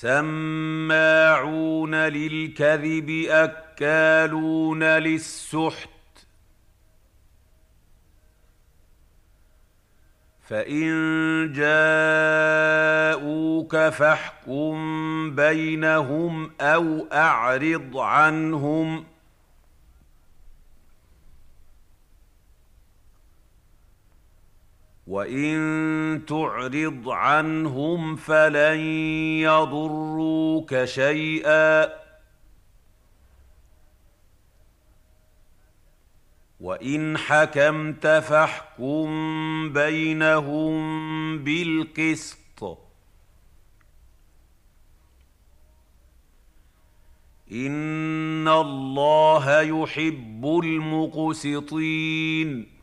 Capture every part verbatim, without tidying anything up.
سماعون للكذب أكالون للسحت فإن جاءوك فاحكم بينهم أو أعرض عنهم وإن تعرض عنهم فلن يضروك شيئا وإن حكمت فاحكم بينهم بالقسط إن الله يحب المقسطين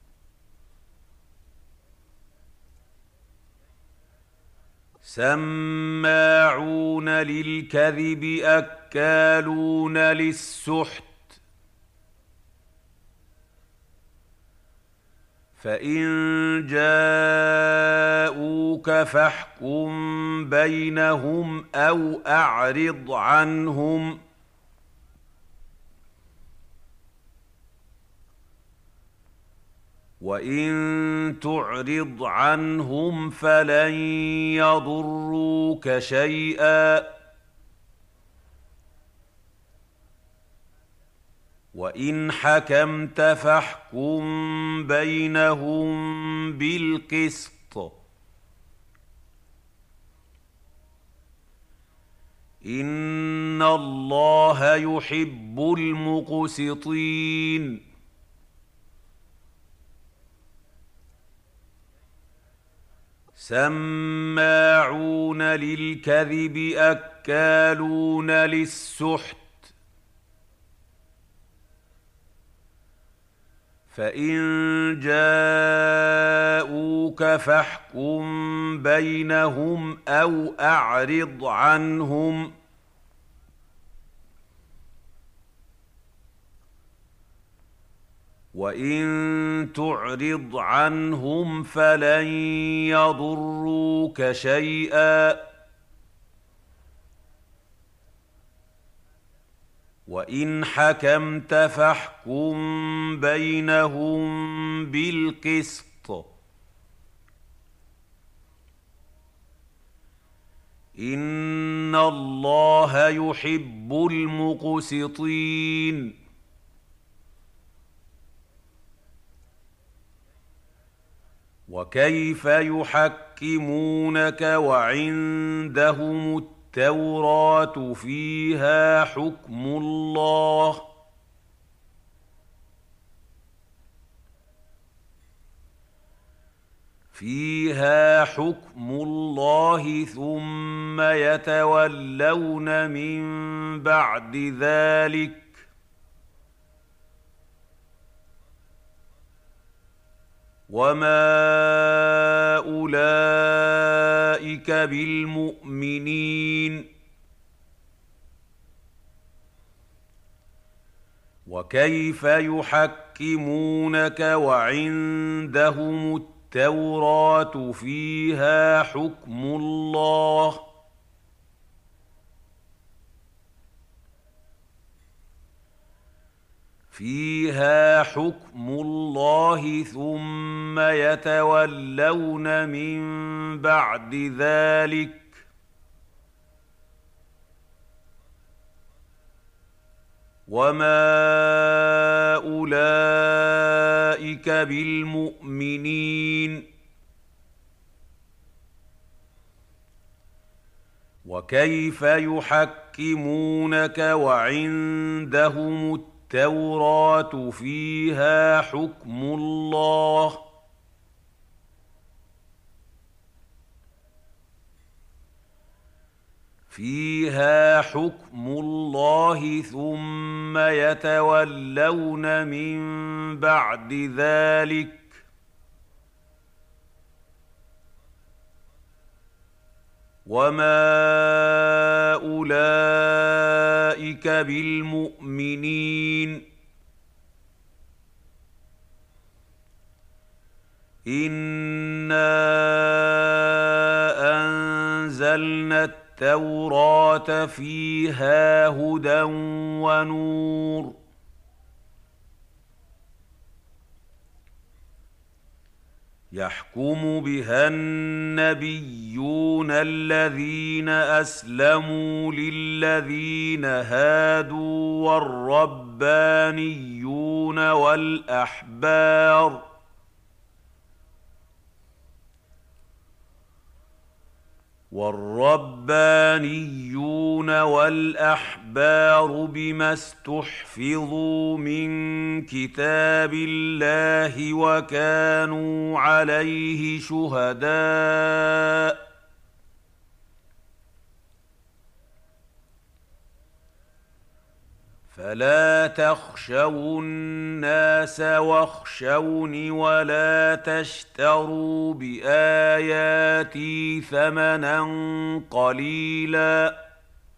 سماعون للكذب أكالون للسحت فإن جاءوك فاحكم بينهم أو أعرض عنهم وإن تعرض عنهم فلن يضروك شيئا وإن حكمت فاحكم بينهم بالقسط إن الله يحب المقسطين سماعون للكذب أكالون للسحت فإن جاءوك فاحكم بينهم أو أعرض عنهم وإن تعرض عنهم فلن يضروك شيئا وإن حكمت فاحكم بينهم بالقسط إن الله يحب المقسطين وكيف يحكمونك وعندهم التوراة فيها حكم الله فيها حكم الله ثم يتولون من بعد ذلك وما أولئك بالمؤمنين وكيف يحكمونك وعندهم التوراة فيها حكم الله فيها حكم الله ثم يتولون من بعد ذلك وما أولئك بالمؤمنين وكيف يحكمونك وعندهم التوراة فيها حكم الله فيها حكم الله ثم يتولون من بعد ذلك وما أولئك بالمؤمنين إنا أنزلنا التوراة فيها هدى ونور يحكم بها النبيون الذين أسلموا للذين هادوا والربانيون والأحبار والربانيون والأحبار بما استحفظوا من كتاب الله وكانوا عليه شهداء فلا تخشوا الناس واخشوني ولا تشتروا بآياتي ثمنا قليلا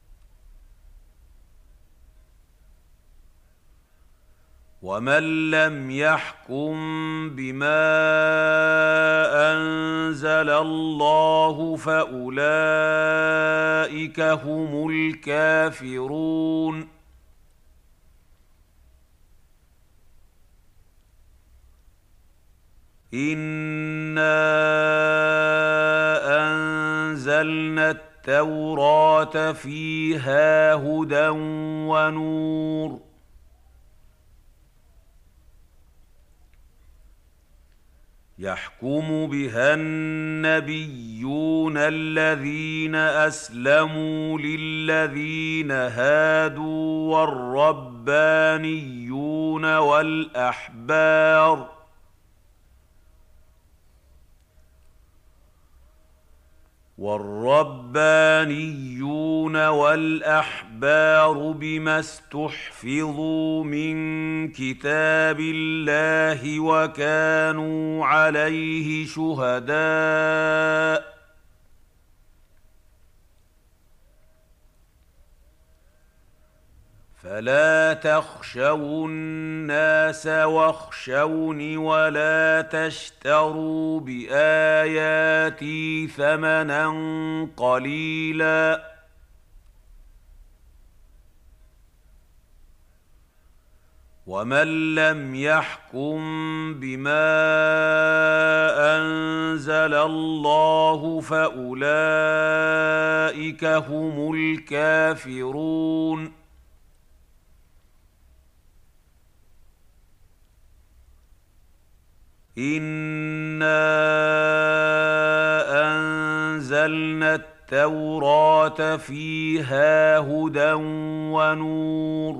ومن لم يحكم بما أنزل الله فأولئك هم الكافرون إنا أنزلنا التوراة فيها هدى ونور يحكم بها النبيون الذين أسلموا للذين هادوا والربانيون والأحبار والربانيون والأحبار بما استحفظوا من كتاب الله وكانوا عليه شهداء فلا تخشوا الناس واخشوني ولا تشتروا بآياتي ثمنا قليلا ومن لم يحكم بما أنزل الله فأولئك هم الكافرون إنا أنزلنا التوراة فيها هدى ونور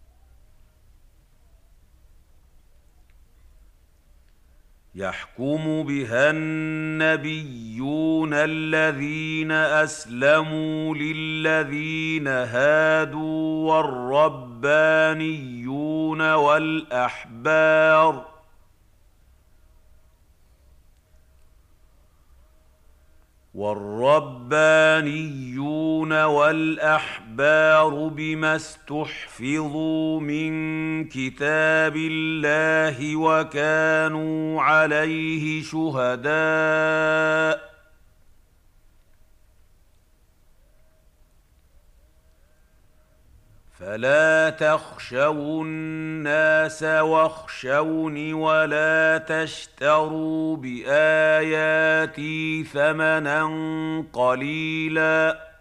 يحكم بها النبيون الذين أسلموا للذين هادوا والربانيون والأحبار والربانيون والأحبار بما استحفظوا من كتاب الله وكانوا عليه شهداء فلا تخشوا الناس واخشوني ولا تشتروا بآياتي ثمنا قليلا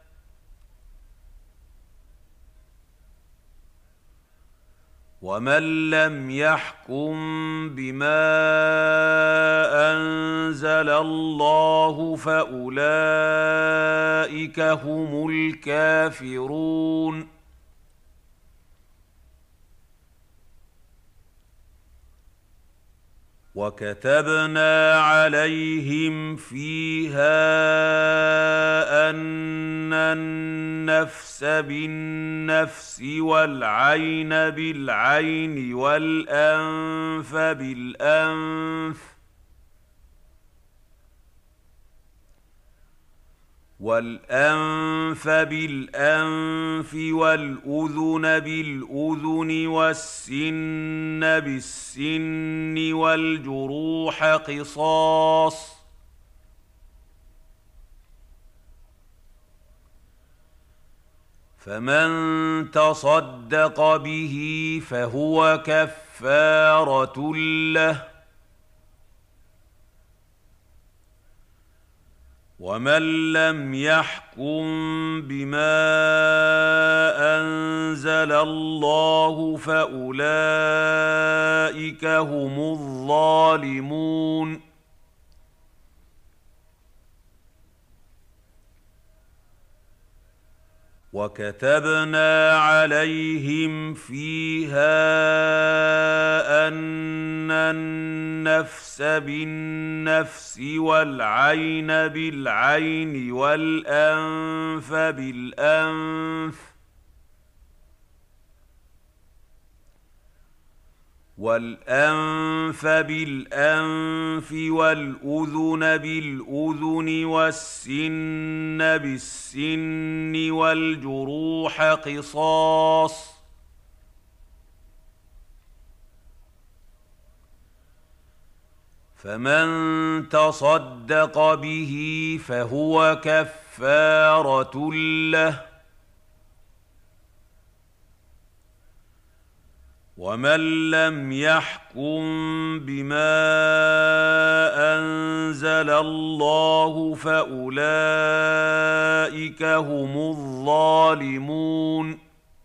ومن لم يحكم بما أنزل الله فأولئك هم الكافرون وكتبنا عليهم فيها أن النفس بالنفس والعين بالعين والأنف بالأنف والأنف بالأنف والأذن بالأذن والسن بالسن والجروح قصاص فمن تصدق به فهو كفارة له، ومن لم يحكم بما أنزل الله فأولئك هم الظالمون. وكتبنا عليهم فيها أن النفس بالنفس والعين بالعين والأنف بالأنف والأنف بالأنف والأذن بالأذن والسن بالسن والجروح قصاص، فمن تصدق به فهو كفارة له، ومن لم يحكم بما أنزل الله فأولئك هم الظالمون.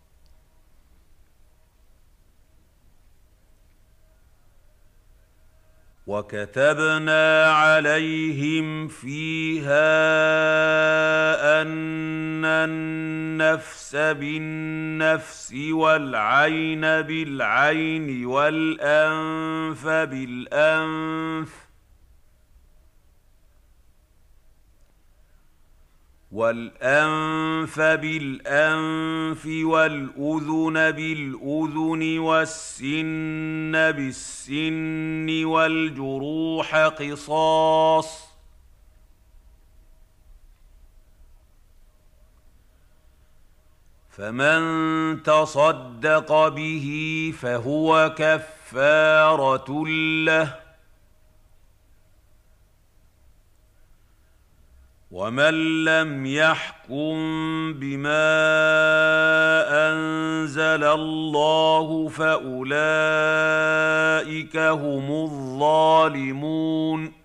وكتبنا عليهم فيها أن النفس بالنفس والعين بالعين والأنف بالأنف والأنف بالأنف والأذن بالأذن والسن بالسن والجروح قصاص، فمن تصدق به فهو كفارة له، ومن لم يحكم بما أنزل الله فأولئك هم الظالمون.